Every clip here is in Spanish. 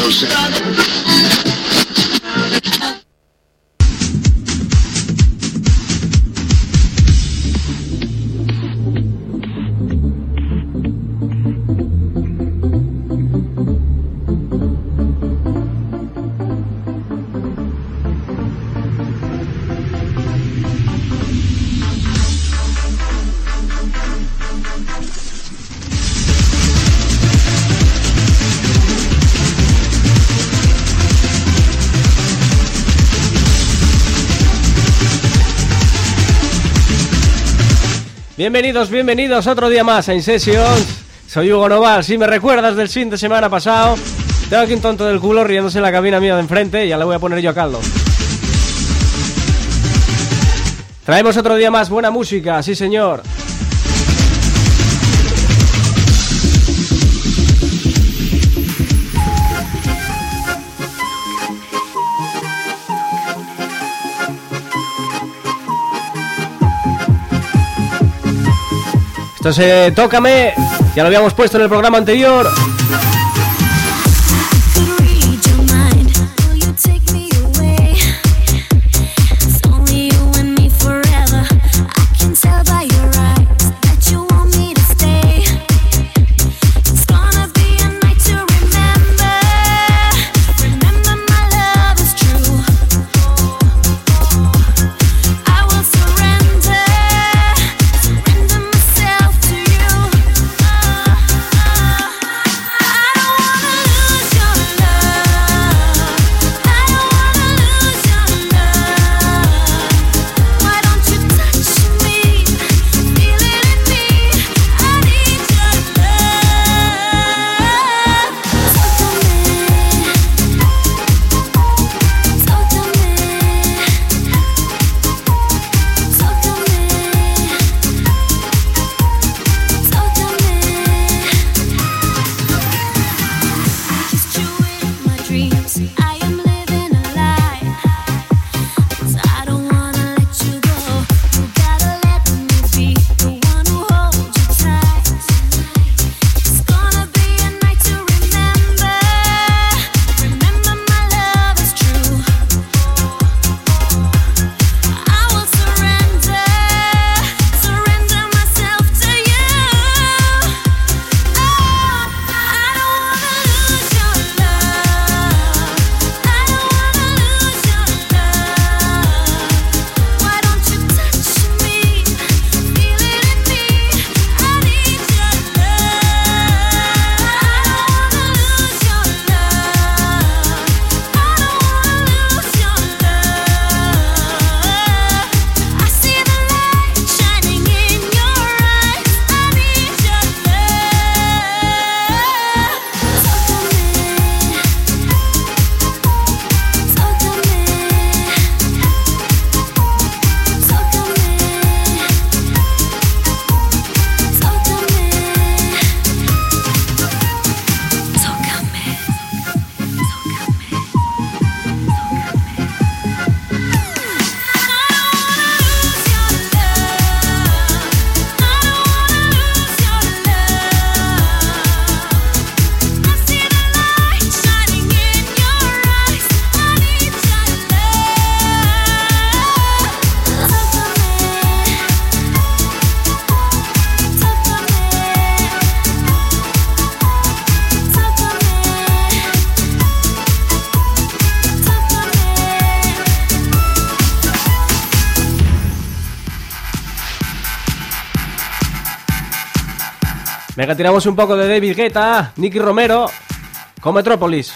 closer. Bienvenidos otro día más a InSessions. Soy Hugo Noval. Si me recuerdas del fin de semana pasado, tengo aquí un tonto del culo riéndose en la cabina mía de enfrente y ya le voy a poner yo a caldo. Traemos otro día más buena música, sí señor. Esto es Tócame, ya lo habíamos puesto en el programa anterior. Venga, tiramos un poco de David Guetta, Nicky Romero, con Metrópolis.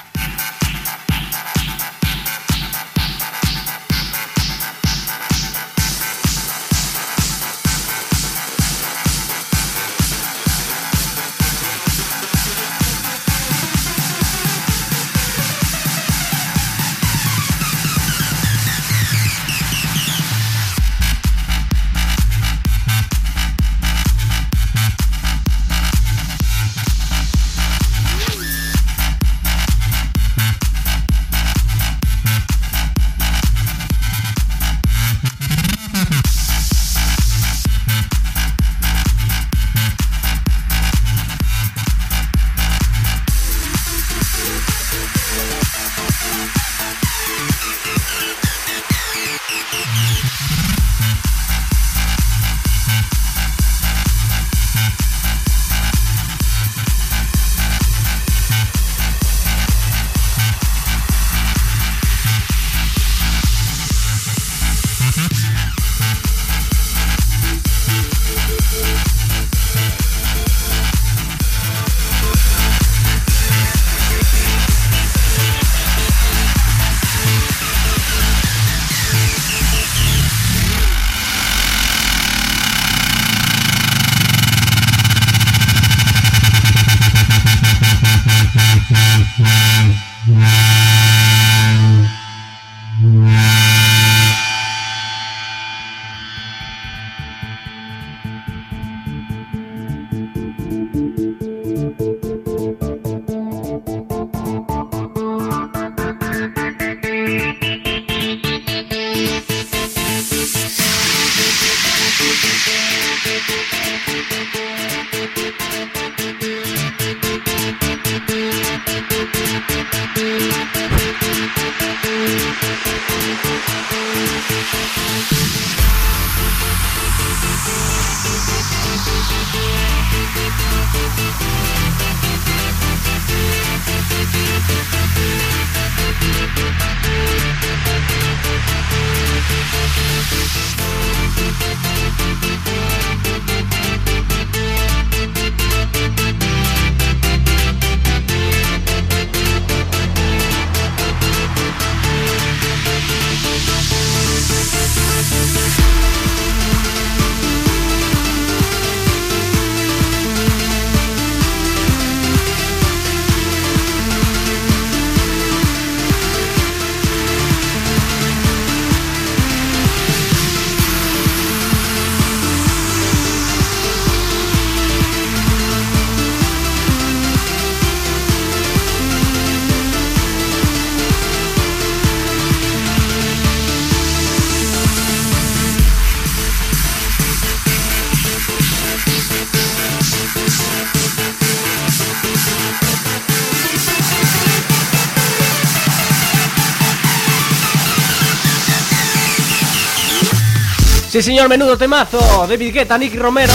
Sí señor, menudo temazo, David Guetta, Nicky Romero.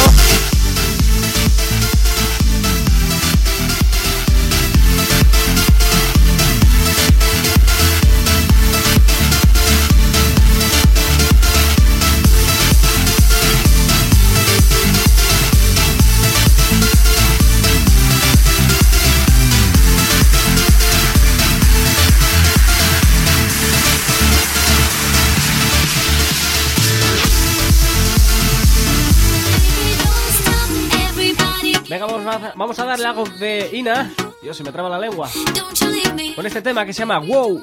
Venga, vamos a darle algo de Ina. Dios, se me traba la lengua. Con este tema que se llama Wow.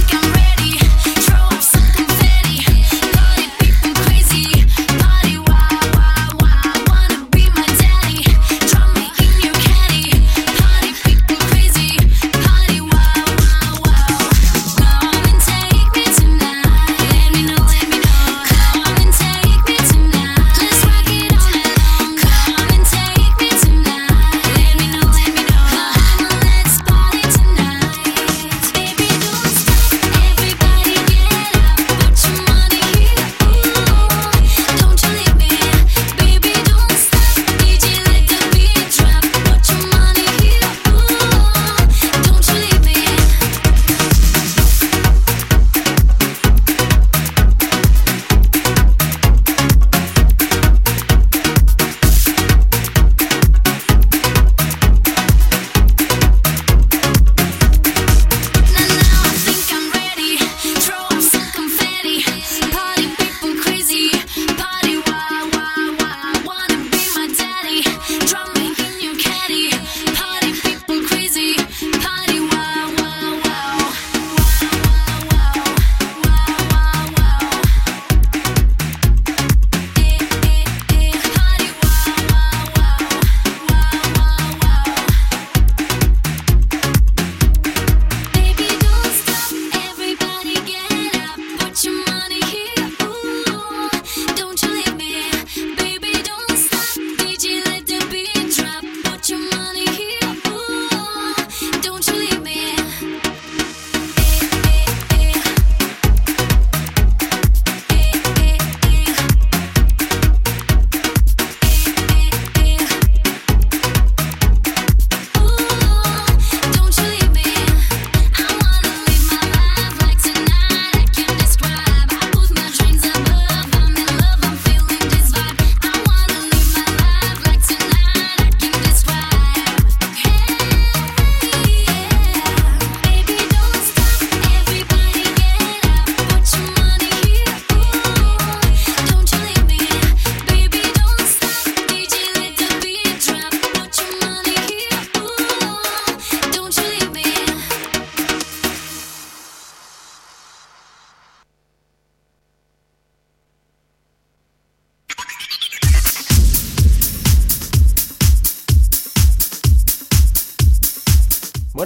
Party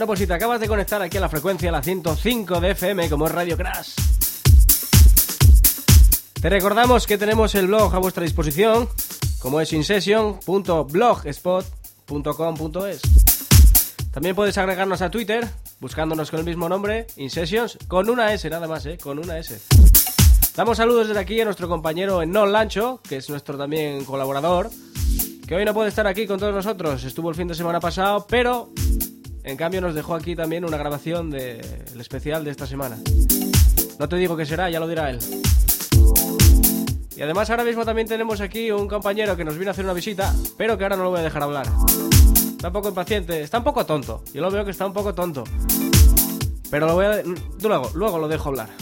Bueno, pues si te acabas de conectar aquí a la frecuencia, la 105 de FM, como es Radio Crash, te recordamos que tenemos el blog a vuestra disposición, como es insession.blogspot.com.es. También puedes agregarnos a Twitter, buscándonos con el mismo nombre, Insessions, con una S nada más, con una S. Damos saludos desde aquí a nuestro compañero Ennol Lancho, que es nuestro también colaborador, que hoy no puede estar aquí con todos nosotros, estuvo el fin de semana pasado, pero en cambio nos dejó aquí también una grabación del especial de esta semana. No te digo qué será, ya lo dirá él. Y además ahora mismo también tenemos aquí un compañero que nos vino a hacer una visita, pero que ahora no lo voy a dejar hablar. Está un poco impaciente, está un poco tonto, yo lo veo que está un poco tonto, pero luego lo dejo hablar.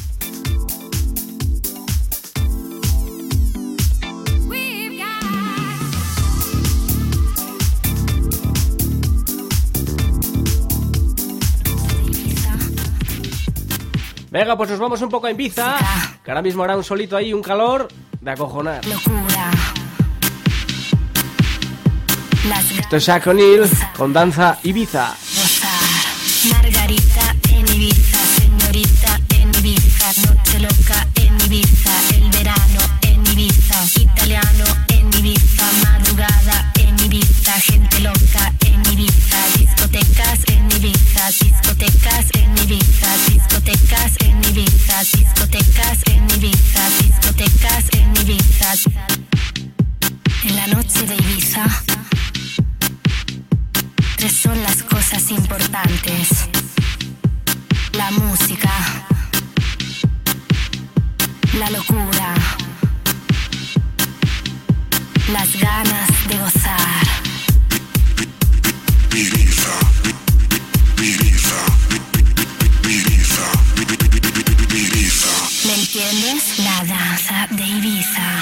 Venga, pues nos vamos un poco a Ibiza, que ahora mismo hará un solito ahí, un calor de acojonar. Locura. Esto es Shaq O'Neal con Danza Ibiza. Margarita en Ibiza, señorita en Ibiza, noche loca en Ibiza, el verano en Ibiza, italiano en Ibiza, madrugada en Ibiza, gente loca en Ibiza, discotecas en Ibiza, discotecas en Ibiza, discotecas en Ibiza, discotecas en Ibiza, discotecas en Ibiza. En la noche de Ibiza, tres son las cosas importantes: la música, la locura, las ganas de gozar. Ibiza, Ibiza, Ibiza, Ibiza. ¿Me entiendes? La danza de Ibiza.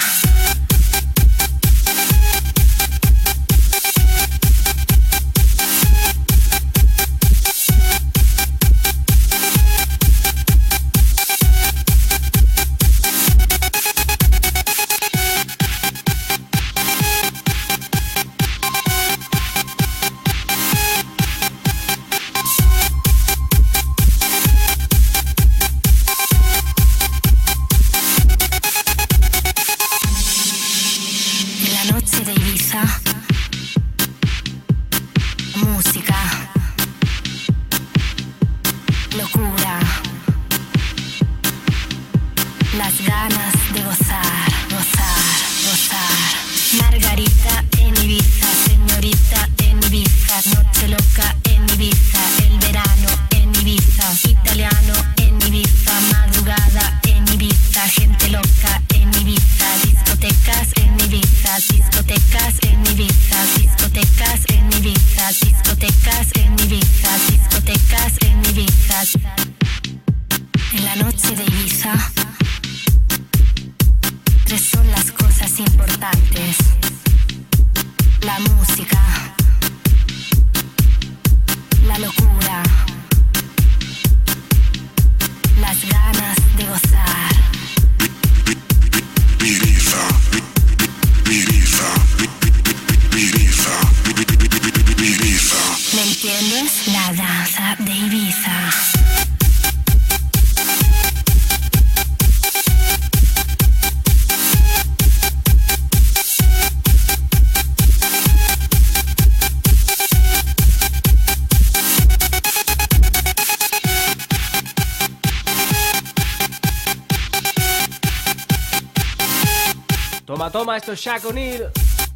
Toma, esto es Shaq O'Neal.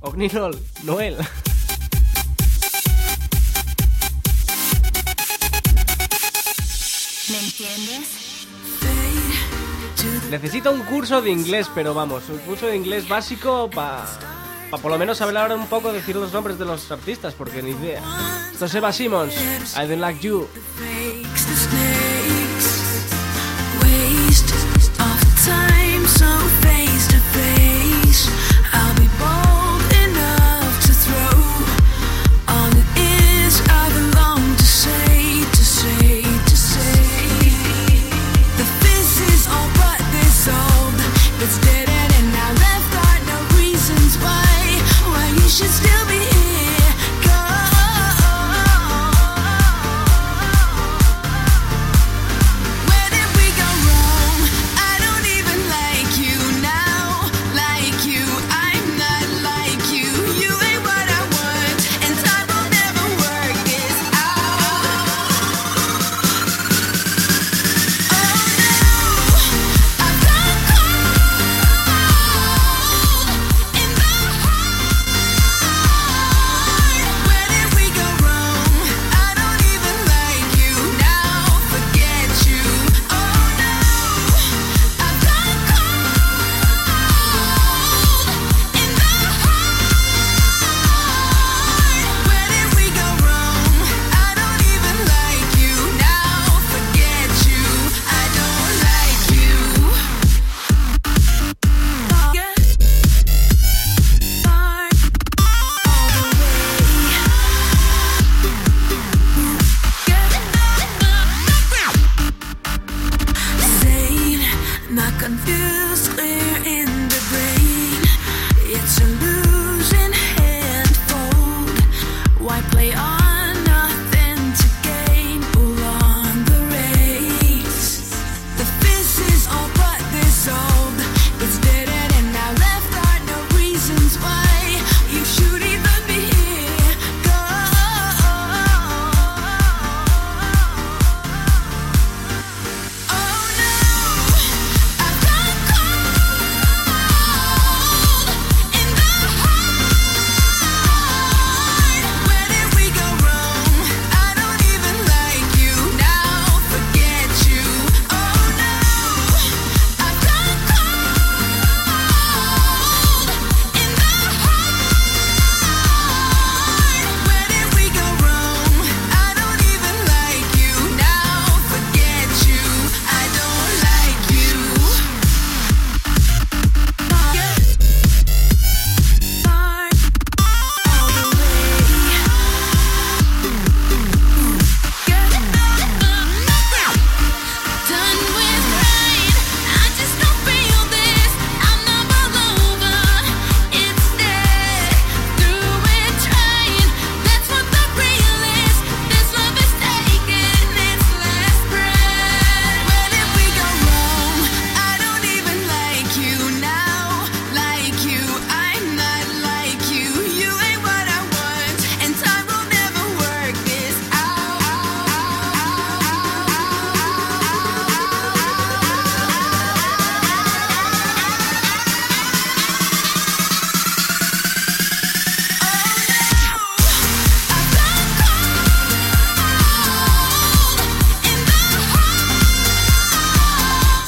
Noel. ¿Me entiendes? Necesito un curso de inglés, pero vamos, un curso de inglés básico para por lo menos saber ahora un poco decir los nombres de los artistas, porque ni idea. Esto es Eva Simmons, I Don't Like You. I'll be bold enough to throw all it is I belong to say, to say, to say. The fizz is all but this old, it's dead and now left got no reasons why you should still be here. Go.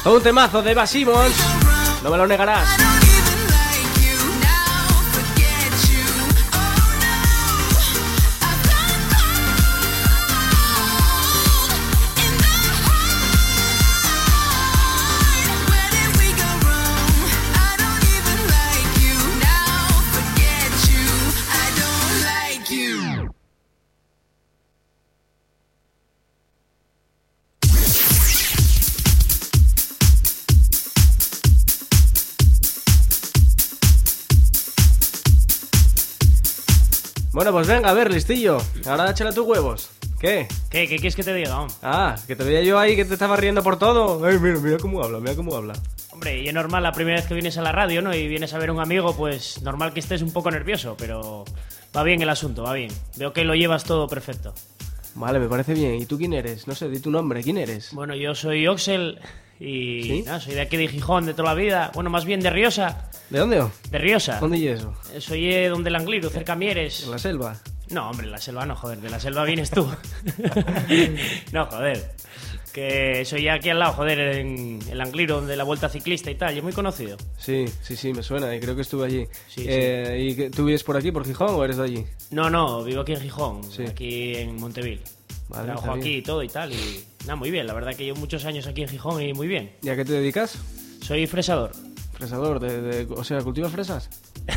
Con un temazo de Eva Simmons, no me lo negarás. Bueno, pues venga, a ver, listillo. Ahora échale tus huevos. ¿Qué? ¿Qué quieres que te diga, hombre? Ah, que te veía yo ahí que te estaba riendo por todo. Ay, mira cómo habla, mira cómo habla. Hombre, y es normal la primera vez que vienes a la radio, ¿no? Y vienes a ver a un amigo, pues normal que estés un poco nervioso, pero va bien el asunto, va bien. Veo que lo llevas todo perfecto. Vale, me parece bien. ¿Y tú quién eres? No sé, di tu nombre, ¿quién eres? Bueno, yo soy Oxel y ¿Sí? nada, soy de aquí de Gijón de toda la vida. Bueno, más bien de Riosa. ¿De dónde? De Riosa. ¿Dónde y eso? Soy donde el Angliru, cerca a Mieres. ¿En la selva? No, hombre, en la selva no, joder, de la selva vienes tú. No, joder. Que soy aquí al lado, joder, en el Angliru, donde la Vuelta Ciclista y tal, y es muy conocido. Sí, me suena y creo que estuve allí. Sí, ¿Y tú vives por aquí, por Gijón, o eres de allí? No, vivo aquí en Gijón, Sí. aquí en Monteville. Vale, Trabajo está aquí bien. y todo y tal, y nada, muy bien, la verdad que llevo muchos años aquí en Gijón y muy bien. ¿Y a qué te dedicas? Soy fresador. Fresador, o sea, ¿cultivas fresas?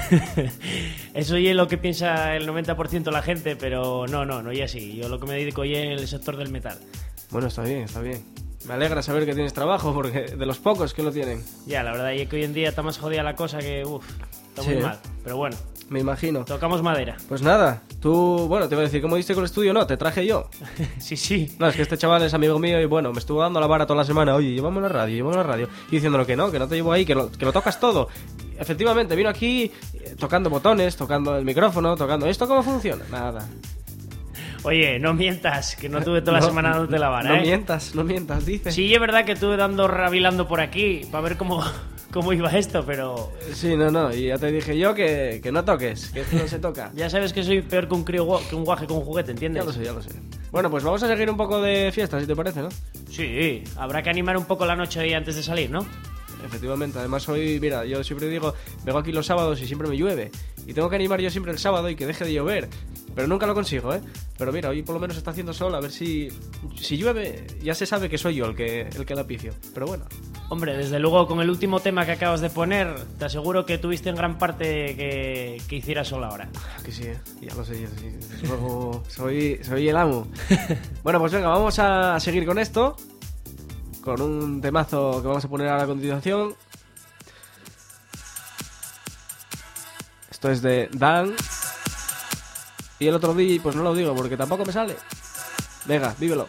Eso es lo que piensa el 90% de la gente, pero no, y así. Yo lo que me dedico ya en el sector del metal. Bueno, está bien, está bien. Me alegra saber que tienes trabajo, porque de los pocos que lo tienen. Ya, la verdad es que hoy en día está más jodida la cosa que, está muy Sí, ¿eh? mal. Pero bueno, Me imagino. tocamos madera. Pues nada, tú, bueno, te iba a decir, ¿cómo diste con el estudio? No, te traje yo. Sí. No, es que este chaval es amigo mío y bueno, me estuvo dando la vara toda la semana. Oye, llévame a la radio. Y diciéndolo que no te llevo ahí, que lo tocas todo. Efectivamente, vino aquí tocando botones, tocando el micrófono, tocando... ¿Esto cómo funciona? Nada. Oye, no mientas, que no tuve toda la semana dándote la vara, No mientas, dice. Sí, es verdad que estuve dando rabilando por aquí para ver cómo iba esto, pero Sí, no, y ya te dije yo que no toques, que esto no se toca. ya sabes que soy peor que un crío que un guaje con un juguete, ¿entiendes? Ya lo sé. Bueno, pues vamos a seguir un poco de fiesta, si te parece, ¿no? Sí, habrá que animar un poco la noche ahí antes de salir, ¿no? Efectivamente, además hoy, mira, yo siempre digo, vengo aquí los sábados y siempre me llueve. Y tengo que animar yo siempre el sábado y que deje de llover. Pero nunca lo consigo, ¿eh? Pero mira, hoy por lo menos está haciendo sol, a ver si llueve, ya se sabe que soy yo el que la picio. Pero bueno. Hombre, desde luego con el último tema que acabas de poner, te aseguro que tuviste en gran parte que hiciera sol ahora. Que sí, ya lo sé, desde luego soy el amo. Bueno, pues venga, vamos a seguir con esto. Con un temazo que vamos a poner ahora a continuación. Esto es de Dan. Y el otro día, pues no lo digo porque tampoco me sale. Venga, vívelo.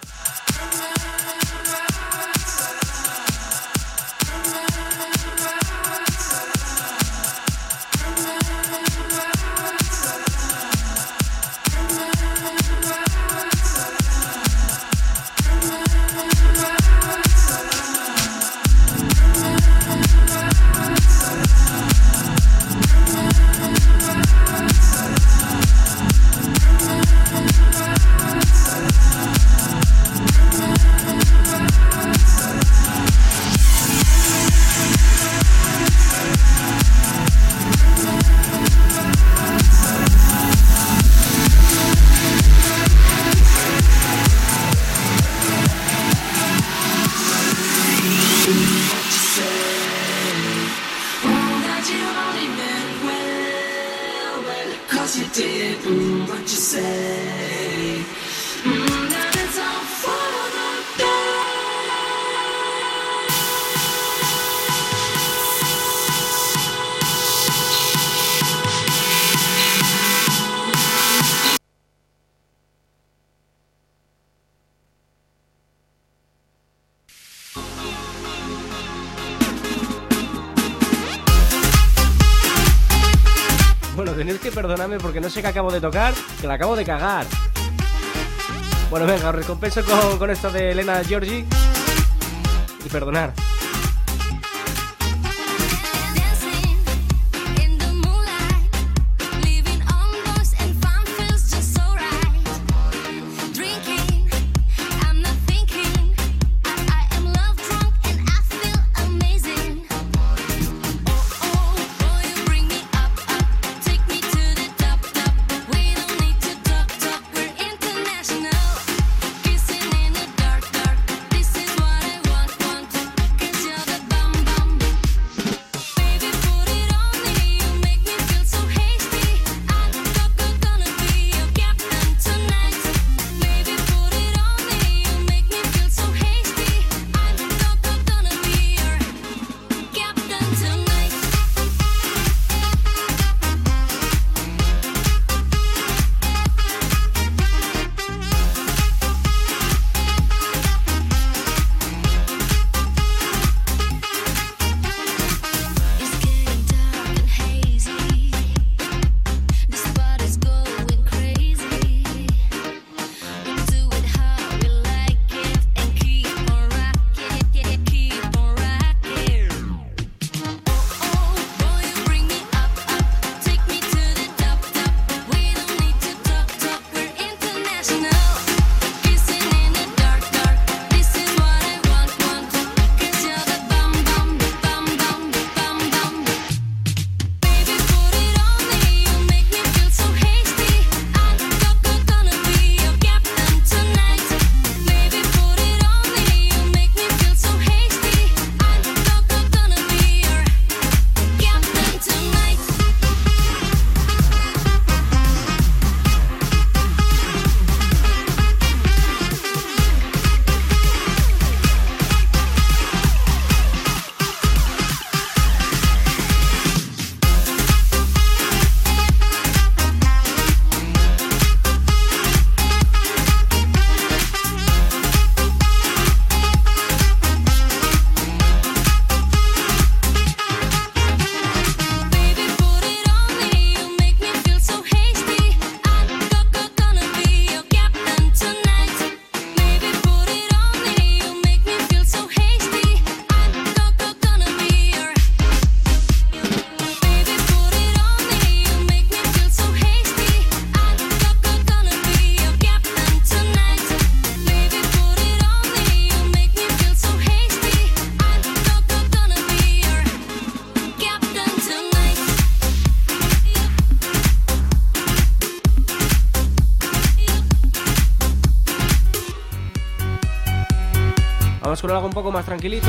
Bueno, tenéis que perdonarme porque no sé qué acabo de tocar, que la acabo de cagar. Bueno, venga, os recompenso con esto de Elena Giorgi. Y perdonar. Drinking, I'm not thinking. I am love drunk and I feel Vamos con algo un poco más tranquilito.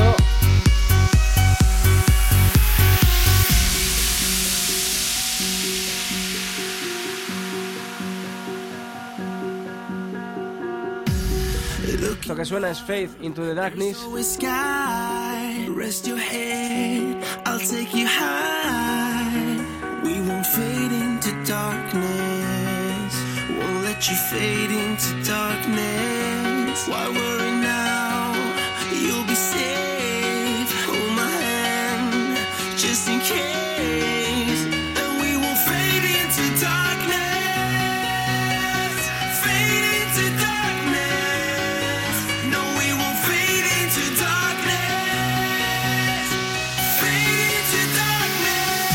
Lo que suena es Faith into the Darkness. Sky, rest your head, I'll take you high. We won't fade into darkness, won't let you fade into darkness. Why worry now? You'll be safe. Hold my hand, just in case. And we won't fade into darkness, fade into darkness. No, we won't fade into darkness, fade into darkness.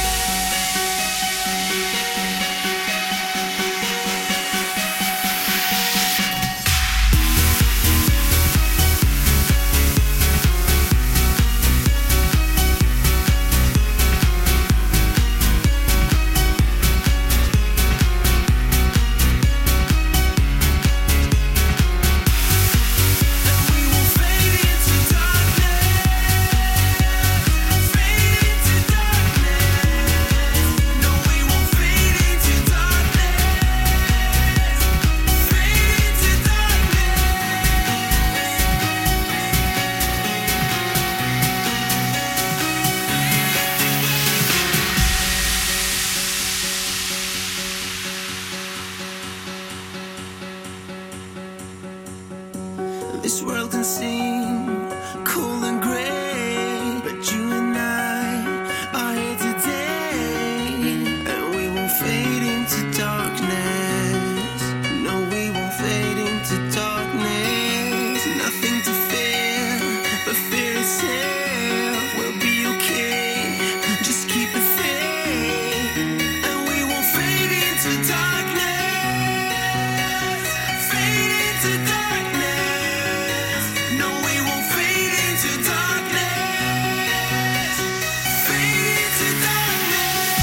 This world can seem cold and grey, but you and I are here today, and we won't fade into darkness. No, we won't fade into darkness. Nothing to fear but fear itself. We'll be okay, just keep the faith, and we won't fade into darkness, fade into darkness. No, we won't fade into darkness, fade into darkness.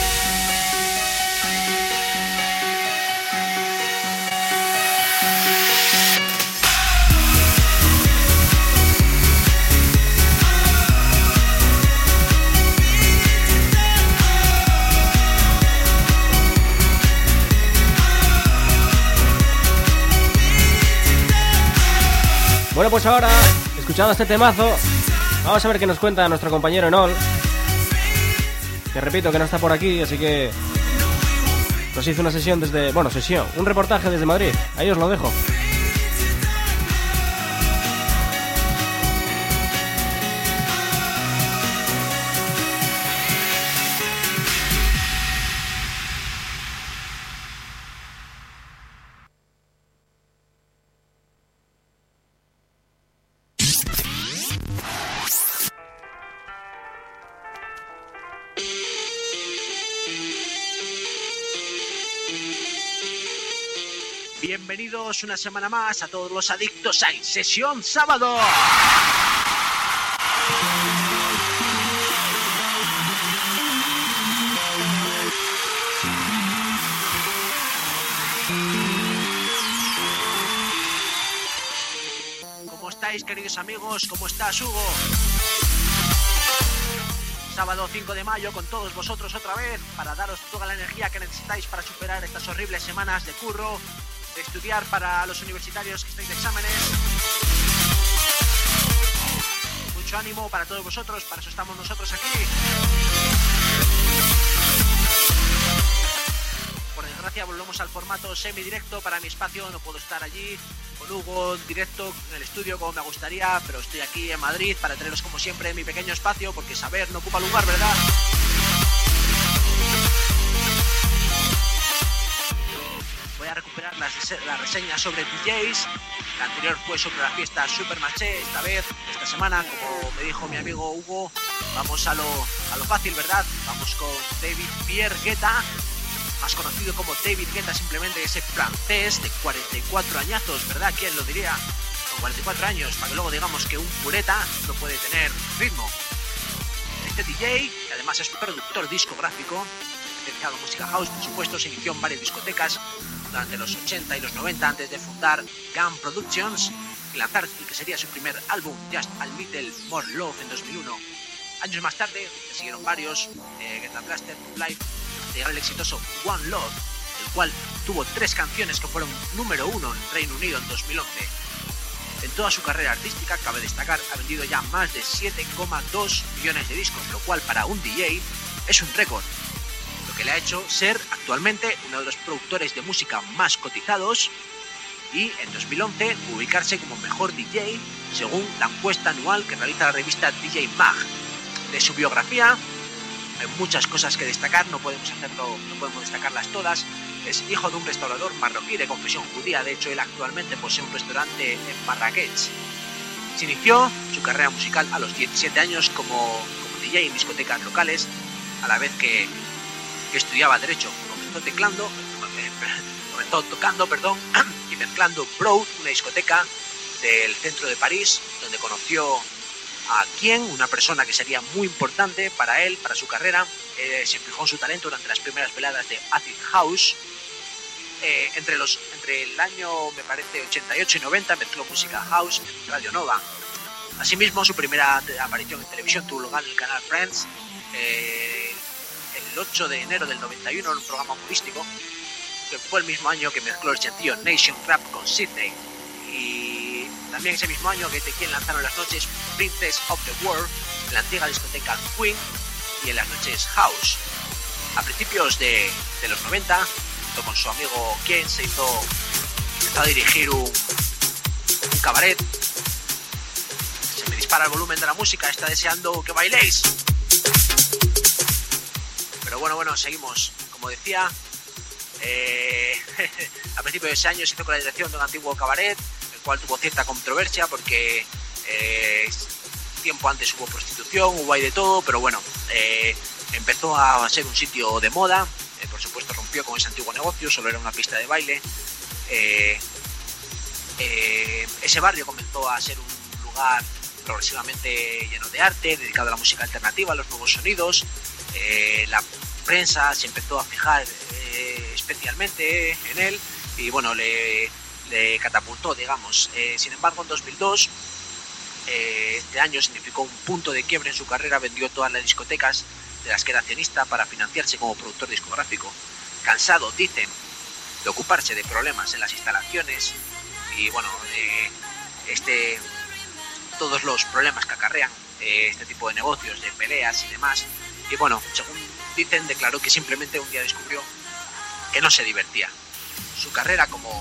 Bueno, pues ahora, escuchando este temazo, vamos a ver qué nos cuenta nuestro compañero Enol, que repito que no está por aquí, así que nos hizo una sesión desde... Bueno, sesión, un reportaje desde Madrid. Ahí os lo dejo. Bienvenidos una semana más a todos los adictos a Sesión Sábado. ¿Cómo estáis, queridos amigos? ¿Cómo estás, Hugo? Sábado 5 de mayo con todos vosotros otra vez para daros toda la energía que necesitáis para superar estas horribles semanas de curro, de estudiar para los universitarios que estáis de exámenes. Mucho ánimo para todos vosotros, para eso estamos nosotros aquí. Por desgracia volvemos al formato semidirecto. Para mi espacio no puedo estar allí con Hugo en directo en el estudio como me gustaría, pero estoy aquí en Madrid para teneros como siempre en mi pequeño espacio, porque saber no ocupa lugar, ¿verdad? Voy a recuperar la reseña sobre DJs. La anterior fue sobre la fiesta Supermarché. Esta semana, como me dijo mi amigo Hugo, vamos a lo fácil, ¿verdad? Vamos con David Pierre Guetta, más conocido como David Guetta, simplemente ese francés de 44 añazos, ¿verdad? ¿Quién lo diría? Con 44 años, para que luego digamos que un pureta no puede tener ritmo. Este DJ, que además es productor discográfico, dedicado a música house, por supuesto, se inició en varias discotecas durante los 80 y los 90 antes de fundar Gun Productions, y lanzar el que sería su primer álbum, Just a Little More Love, en 2001. Años más tarde, le siguieron varios, Get a Blaster, Life, llegó el exitoso One Love, el cual tuvo 3 canciones que fueron número 1 en Reino Unido en 2011. En toda su carrera artística, cabe destacar, ha vendido ya más de 7,2 millones de discos, lo cual para un DJ es un récord, lo que le ha hecho ser actualmente uno de los productores de música más cotizados y en 2011 ubicarse como mejor DJ según la encuesta anual que realiza la revista DJ Mag. De su biografía hay muchas cosas que destacar, no podemos destacarlas todas. Es hijo de un restaurador marroquí de confesión judía, de hecho él actualmente posee un restaurante en Marrakech. Se inició su carrera musical a los 17 años como DJ en discotecas locales, a la vez que estudiaba Derecho. Comenzó tocando y mezclando Broad, una discoteca del centro de París, donde conoció a una persona que sería muy importante para él, para su carrera. Se fijó en su talento durante las primeras veladas de Acid House. Entre el año, me parece, 88 y 90 mezcló música house en Radio Nova. Asimismo, su primera aparición en televisión tuvo lugar en el canal Friends el 8 de enero del 91 en un programa humorístico, que fue el mismo año que mezcló el sencillo Nation Rap con Sydney. Y también ese mismo año que quien lanzaron las noches Princess of the World en la antigua discoteca Queen y en las noches House. A principios de los 90, junto con su amigo Ken, empezó a dirigir un cabaret. Se me dispara el volumen de la música, está deseando que bailéis. Pero bueno, seguimos. Como decía, a principios de ese año se hizo con la dirección de un antiguo cabaret, el cual tuvo cierta controversia porque tiempo antes hubo prostitución, hubo ahí de todo, pero bueno, empezó a ser un sitio de moda. Por supuesto rompió con ese antiguo negocio, solo era una pista de baile. Ese barrio comenzó a ser un lugar progresivamente lleno de arte, dedicado a la música alternativa, a los nuevos sonidos. La prensa se empezó a fijar especialmente en él y bueno, le catapultó, digamos. Sin embargo, en 2002, este año significó un punto de quiebre en su carrera. Vendió todas las discotecas de las que era accionista para financiarse como productor discográfico. Cansado, dicen, de ocuparse de problemas en las instalaciones y bueno, todos los problemas que acarrean este tipo de negocios, de peleas y demás. Y bueno, según dicen, declaró que simplemente un día descubrió que no se divertía. Su carrera como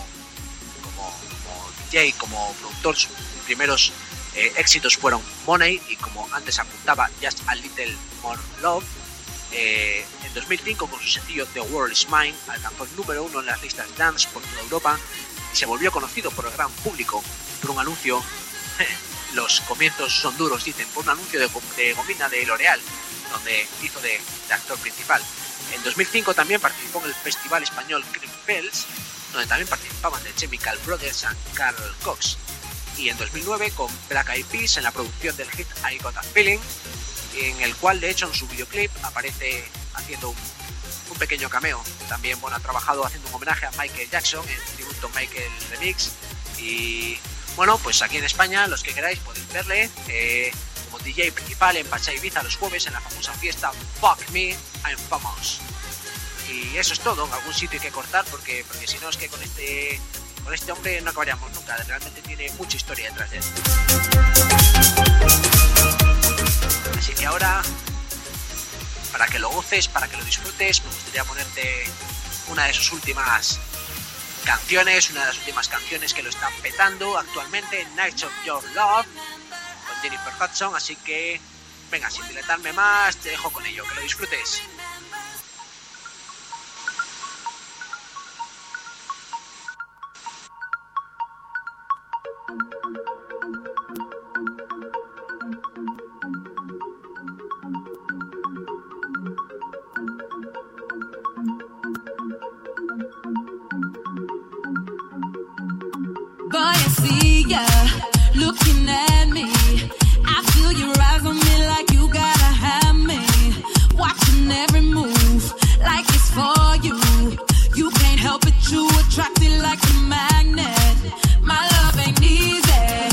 DJ, como productor, sus primeros éxitos fueron Money y, como antes apuntaba, Just a Little More Love. En 2005, con su sencillo The World Is Mine, alcanzó el número 1 en las listas dance por toda Europa y se volvió conocido por el gran público por un anuncio. Los comienzos son duros, dicen, por un anuncio de gomina de L'Oreal, donde hizo de actor principal. En 2005 también participó en el festival español Creamfields, donde también participaban The Chemical Brothers y Carl Cox. Y en 2009 con Black Eyed Peas en la producción del hit I Got a Feeling, en el cual de hecho en su videoclip aparece haciendo un pequeño cameo. También bueno, ha trabajado haciendo un homenaje a Michael Jackson en tributo Michael Remix. Y bueno, pues aquí en España, los que queráis podéis verle como DJ principal en Pacha Ibiza los jueves en la famosa fiesta Fuck Me, I'm Famous. Y eso es todo. En algún sitio hay que cortar porque si no es que con este hombre no acabaríamos nunca. Realmente tiene mucha historia detrás de él. Así que ahora, para que lo goces, para que lo disfrutes, me gustaría ponerte una de sus últimas canciones, que lo están petando actualmente, Nights of Your Love, con Jennifer Hudson. Así que, venga, sin dilatarme más, te dejo con ello, que lo disfrutes. Boy, I see ya looking at me. I feel your eyes on me like you gotta have me. Watching every move like it's for you. You can't help it, you attracted like a magnet. My love ain't easy.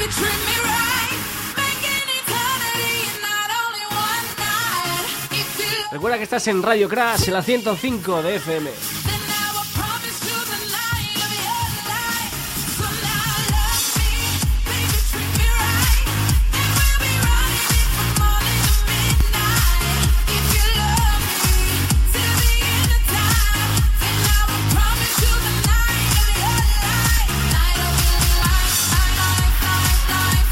treat me right. Making eternity and not only one night. If you Recuerda que estás en Radio Crash, en la 105 de FM. then I will promise you the night of your life. So now love me, baby, treat me right. And we'll be running it from morning to midnight. If you love me till the end of time, then I will promise you the night of your life. Night of your life, night of your life.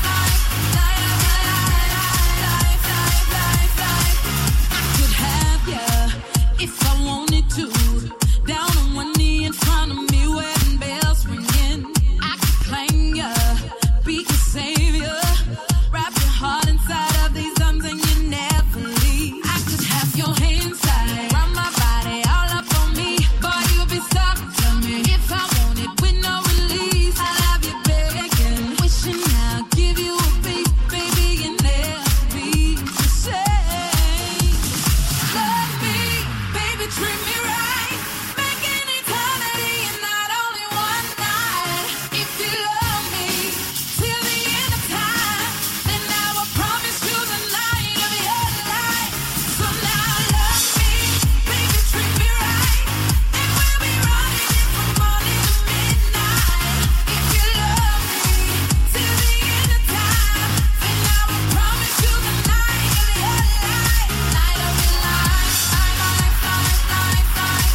I could have ya if I wanted to. Down on one knee in front of me, wedding bells ringing. I could claim ya, be your savior. Wrap your heart inside of these arms and you never leave. I could have your hands tied around my body, all up on me. Boy, you'll be stuck to me if I want it with no release. I'll have you begging, wishing I'll give you a piece, baby, and never be the same. Love me, baby, treat me right. Making eternity and not only one night. If you love me till the end of time, then I will promise you the night of your life. So now love me, baby, treat me right. And we'll be running it from morning to midnight. If you love me till the end of time, then I will promise you the night of your life. Night of your life, night of your life, night of your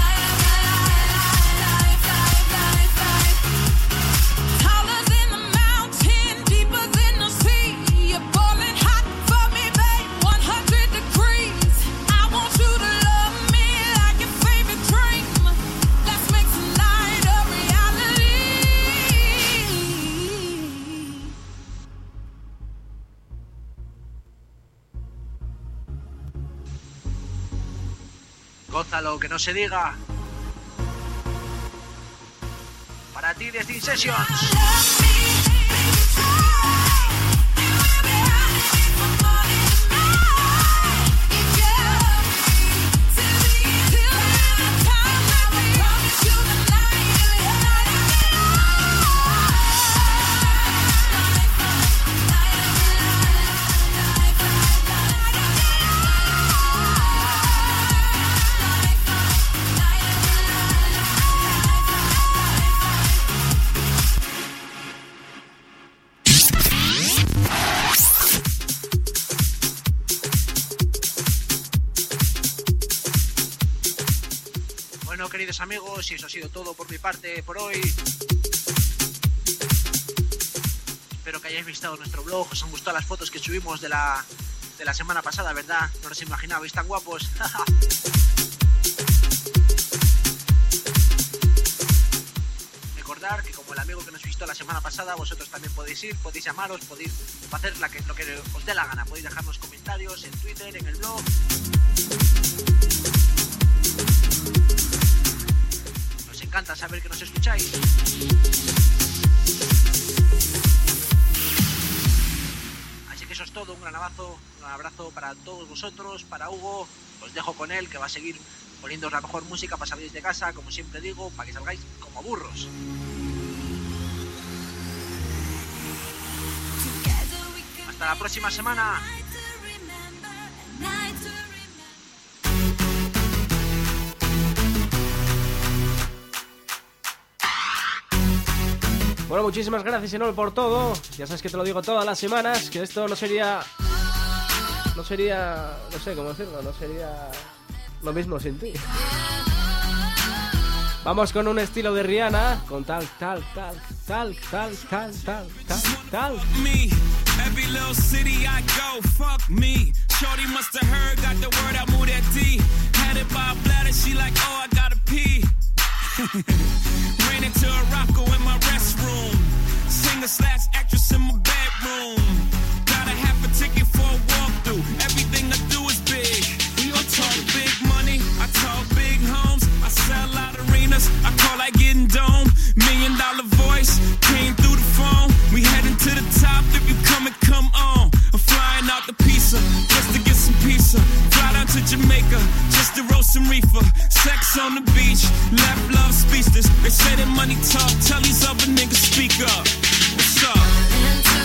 life. Taller than the mountain, deeper than the sea. You're boiling hot for me, babe, 100 degrees. I want you to love me like your favorite dream. Let's make tonight a reality. Gózalo, que no se diga. Para ti desde In-Sessions. Love me, baby, try. And we'll be running it from morning to midnight. If you love me till the end of time, I will promise you the night of your Bueno, queridos amigos, y eso ha sido todo por mi parte por hoy. Espero que hayáis visto nuestro blog, os han gustado las fotos que subimos de la semana pasada, ¿verdad? No os imaginabais tan guapos. Recordar que como el amigo que nos visitó la semana pasada, vosotros también podéis ir, podéis llamaros, podéis hacer lo que os dé la gana, podéis dejarnos comentarios en Twitter, en el blog. Nos encanta saber que nos escucháis. Así que eso es todo, un gran abrazo para todos vosotros, para Hugo, os dejo con él que va a seguir poniéndoos la mejor música para salir de casa, como siempre digo, para que salgáis como burros. Hasta la próxima semana. Bueno, muchísimas gracias, Enol, por todo. Ya sabes que te lo digo todas las semanas, que esto no sería, no sé cómo decirlo, no sería lo mismo sin ti. Vamos con un estilo de Rihanna, con tal. Me, every little city I go, fuck me. Shorty must have heard, got the word, I moved that D. Had it by a bladder, she like, oh, I gotta pee. Ran into a rocko in my restroom. Singer/actress in my bedroom. Got a half a ticket for a walkthrough. Everything I do is big. I talk big money, I talk big homes. I sell out arenas, I call like getting dome. $1 million voice came through the phone. We heading to the top, if you come and come on. I'm flying out the pizza, just to get some pizza. Fly down to Jamaica, just to roast some reefer. Sex on the beach, left love speechless. They say that money talk, tell these other niggas speak up. What's up?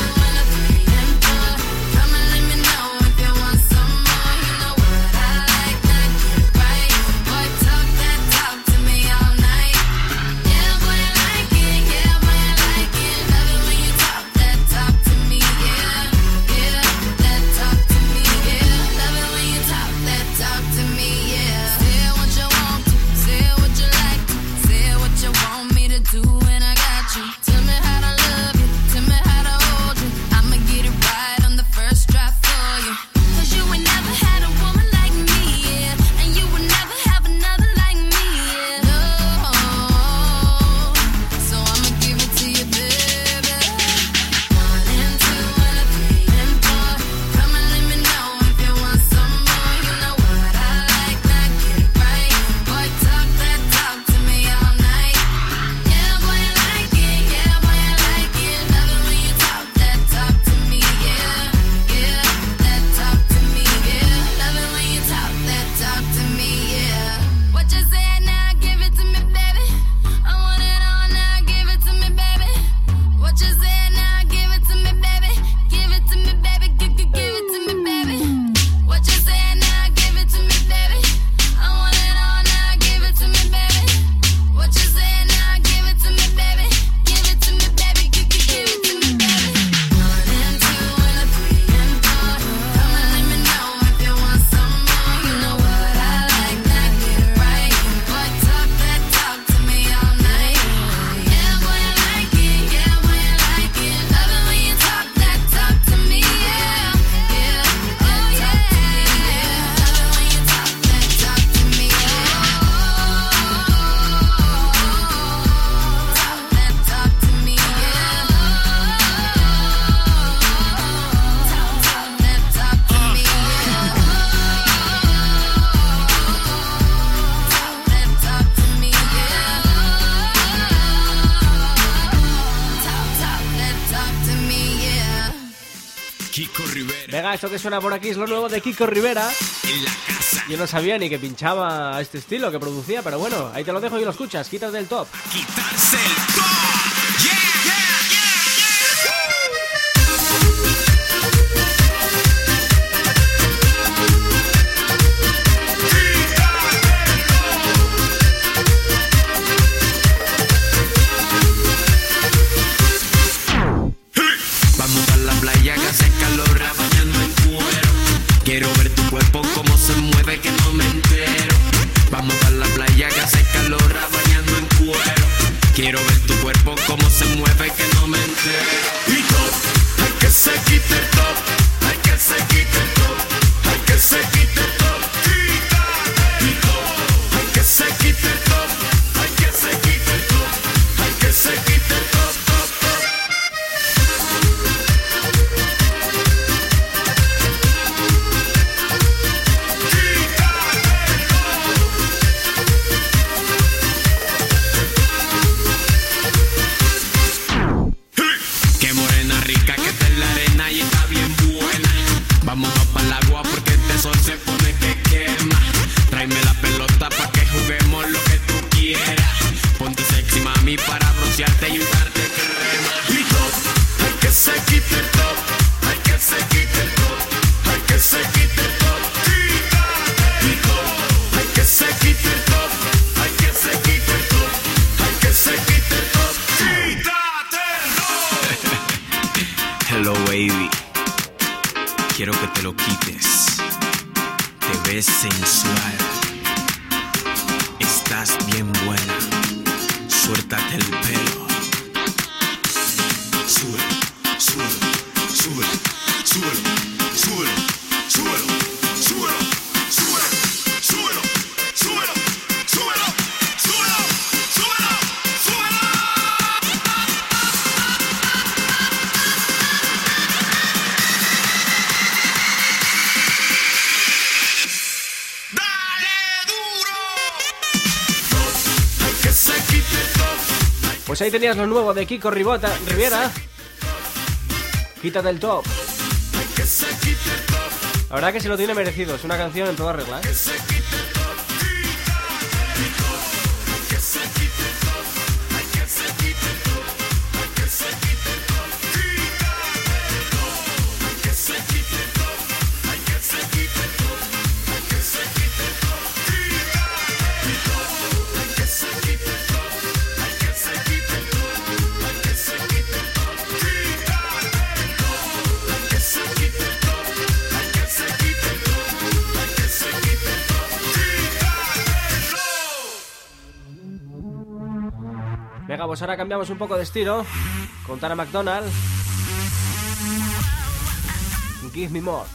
Kiko Rivera. Venga, esto que suena por aquí es lo nuevo de Kiko Rivera. En la casa. Yo no sabía ni que pinchaba este estilo, que producía, pero bueno, ahí te lo dejo y lo escuchas. Quítate del top. Quitarse el top. Yeah, yeah, Vamos a la playa que hace calor, bañando en cuero. Quiero ver tu cuerpo cómo se mueve, que no me entero. Vamos a la playa que hace calor, bañando en cuero. Quiero ver tu cuerpo cómo se mueve, que no me entero. Y top, hay que se quite el top, hay que se quite el top, hay que se quite el top. Y top, hay que se quite el top, hay que se quite el top, hay que se quite el top, top, top. Qué morena rica que está en la arena y está bien buena. Vamos pa' el agua porque este sol se pone que quema. Tráeme la pelota pa' que juguemos lo que tú quieras. Ponte sexy mami para broncearte y untarte crema. Y top, hay que se quite el top, hay que se quite el top, hay que se quite el top. Y top, hay que se quite el top, hay que se quite el top, hay que se quite el top. Hello baby, quiero que te lo quites. Te ves sensual, estás bien buena. Suéltate el pelo. Súbelo, súbelo, súbelo, súbelo, súbelo, súbelo, súbelo, súbelo, súbelo, súbelo, súbelo, súbelo, súbelo, súbelo. Pues ahí tenías lo nuevo de Kiko Rivera. Quítate el top. La verdad que se lo tiene merecido. Es una canción en toda regla, ¿eh? Venga, pues ahora cambiamos un poco de estilo con Tara McDonald. Give me more.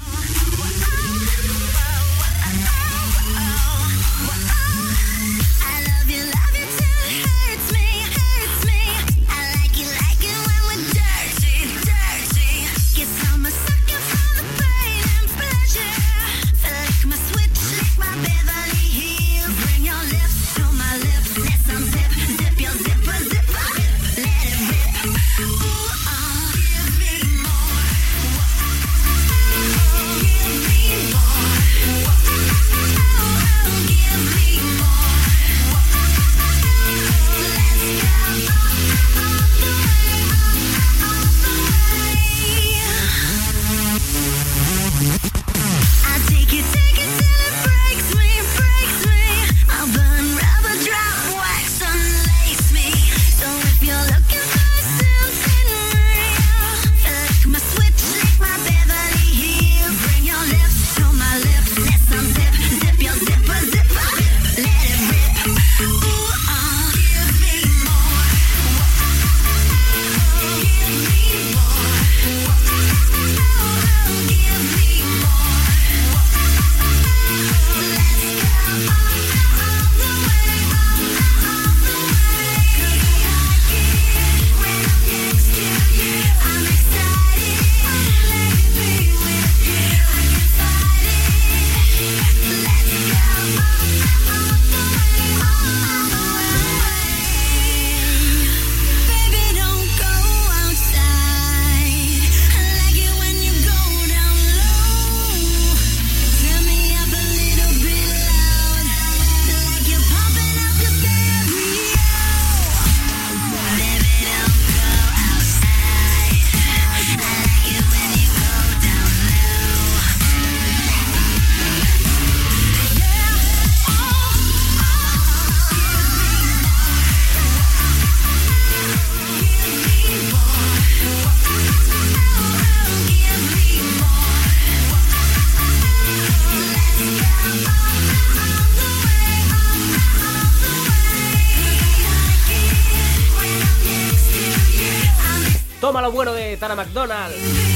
lo bueno de Tara McDonald.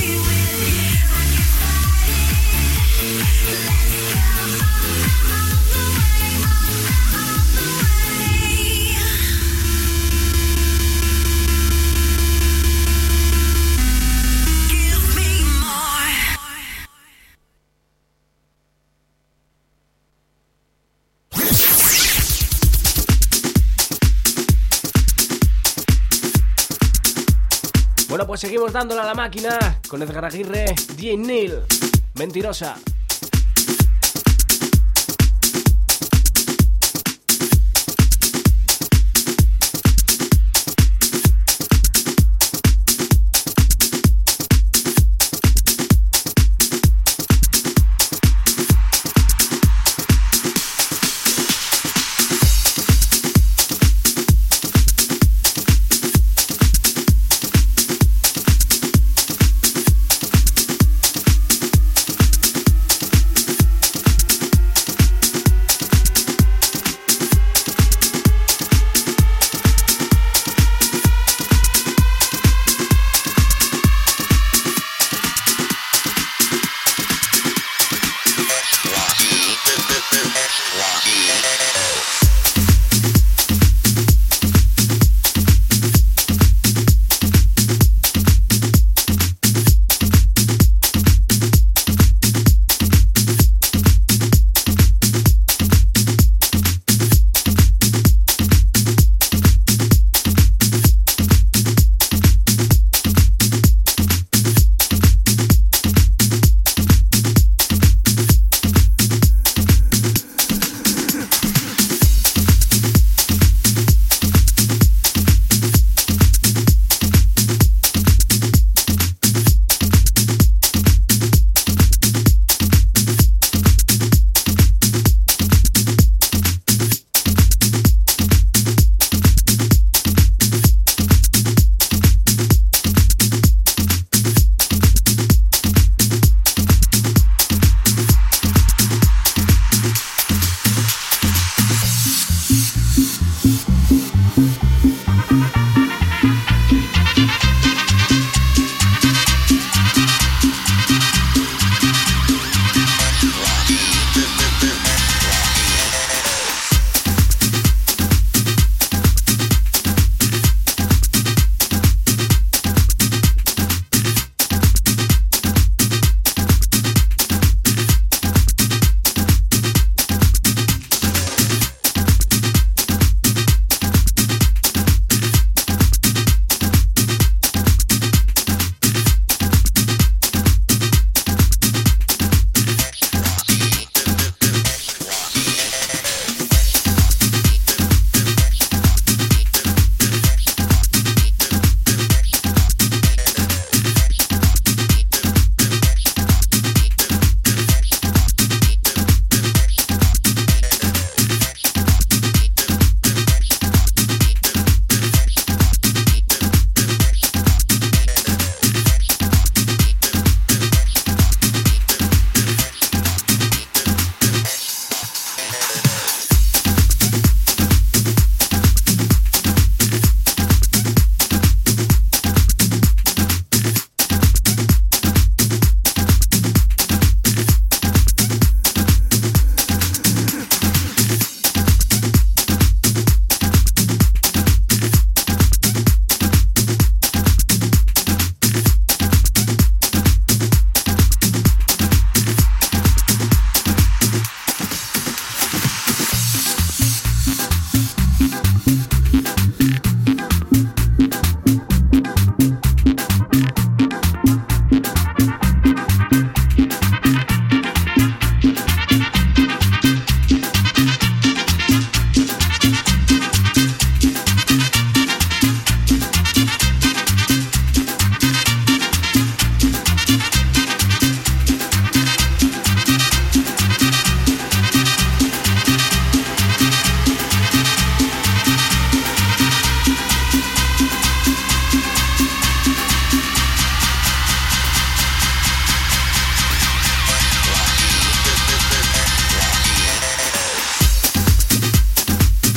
Bueno, pues seguimos dándole a la máquina con Edgar Aguirre, DJ Neil, Mentirosa.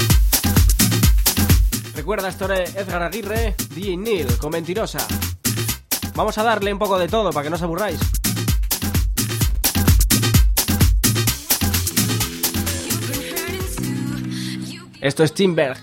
Recuerda esto de Edgar Aguirre, DJ Neil con Mentirosa. vamos a darle un poco de todo para que no os aburráis. Esto es Timberg.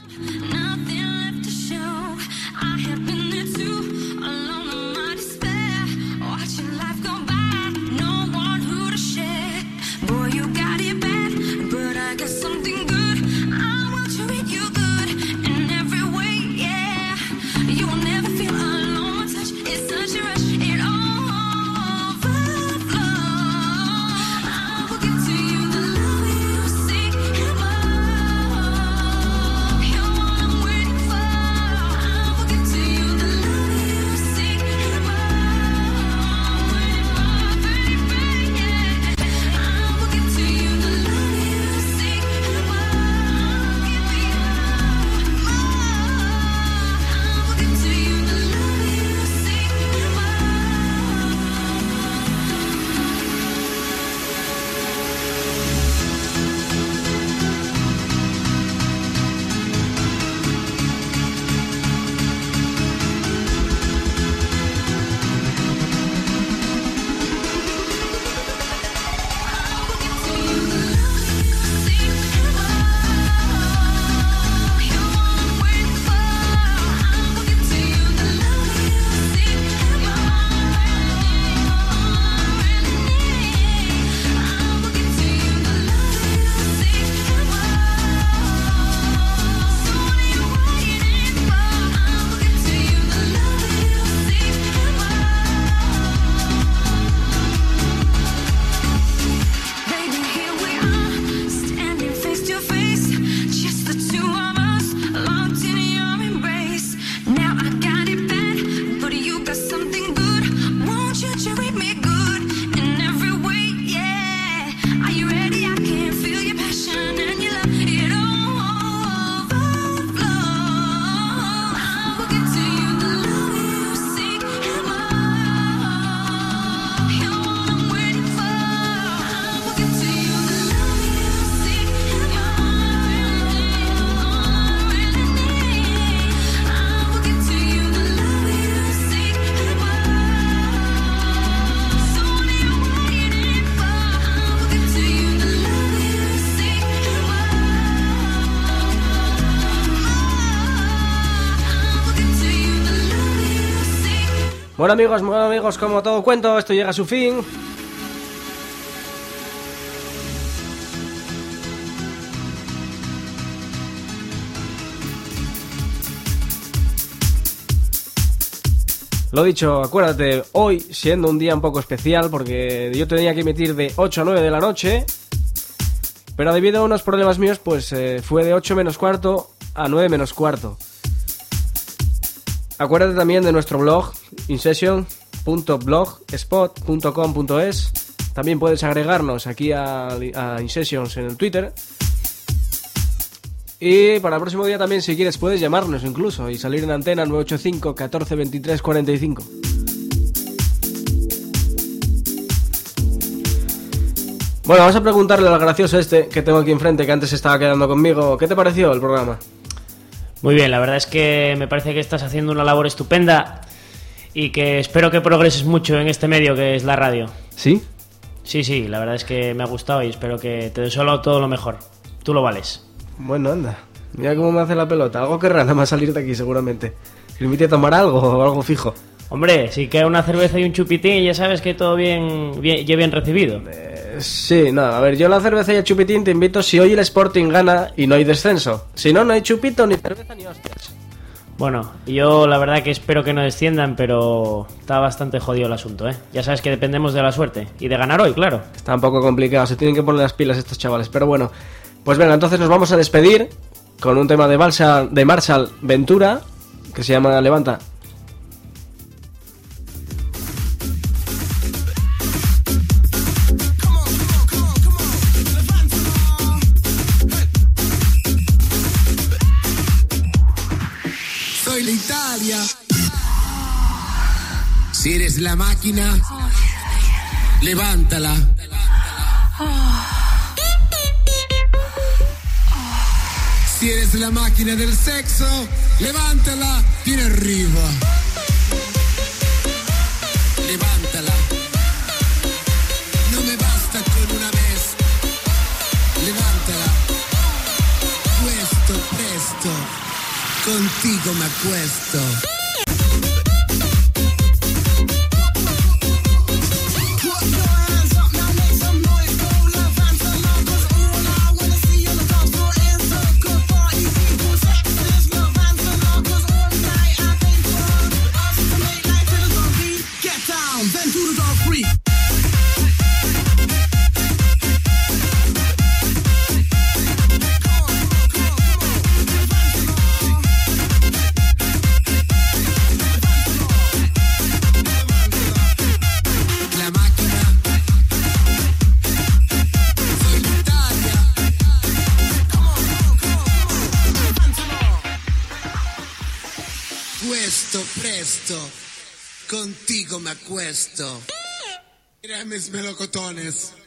Bueno amigos, como todo cuento, esto llega a su fin. Lo dicho, acuérdate, hoy siendo un día un poco especial porque yo tenía que emitir de 8 a 9 de la noche, pero debido a unos problemas míos pues fue de 8 menos cuarto a 9 menos cuarto. Acuérdate también de nuestro blog insession.blogspot.com.es. También puedes agregarnos aquí a InSessions en el Twitter. Y para el próximo día también, si quieres, puedes llamarnos incluso y salir en antena 985 14 23 45. Bueno, vamos a preguntarle al gracioso este que tengo aquí enfrente, que antes estaba quedando conmigo. ¿Qué te pareció el programa? Muy bien, la verdad es que me parece que estás haciendo una labor estupenda y que espero que progreses mucho en este medio que es la radio. ¿Sí? Sí, la verdad es que me ha gustado y espero que te deseo todo lo mejor. Tú lo vales. Bueno, anda. Mira cómo me hace la pelota. Algo querrá nada más salir de aquí seguramente. Que me invite a tomar algo o algo fijo. Hombre, si queda una cerveza y un chupitín, ya sabes que todo bien recibido. Sí, no, a ver, yo la cerveza y el chupitín te invito si hoy el Sporting gana y no hay descenso. Si no, no hay chupito, ni cerveza, ni hostias. Bueno, yo la verdad que espero que no desciendan, pero está bastante jodido el asunto, ¿eh? Ya sabes que dependemos de la suerte y de ganar hoy, claro. Está un poco complicado, se tienen que poner las pilas estos chavales, pero bueno. Pues venga, entonces nos vamos a despedir con un tema de Marshall Ventura que se llama Levanta. Soy la Italia. Si eres la máquina, levántala. Si eres la máquina del sexo, levántala bien arriba. contigo me acuesto. Presto, contigo me acuesto. Mira mis melocotones.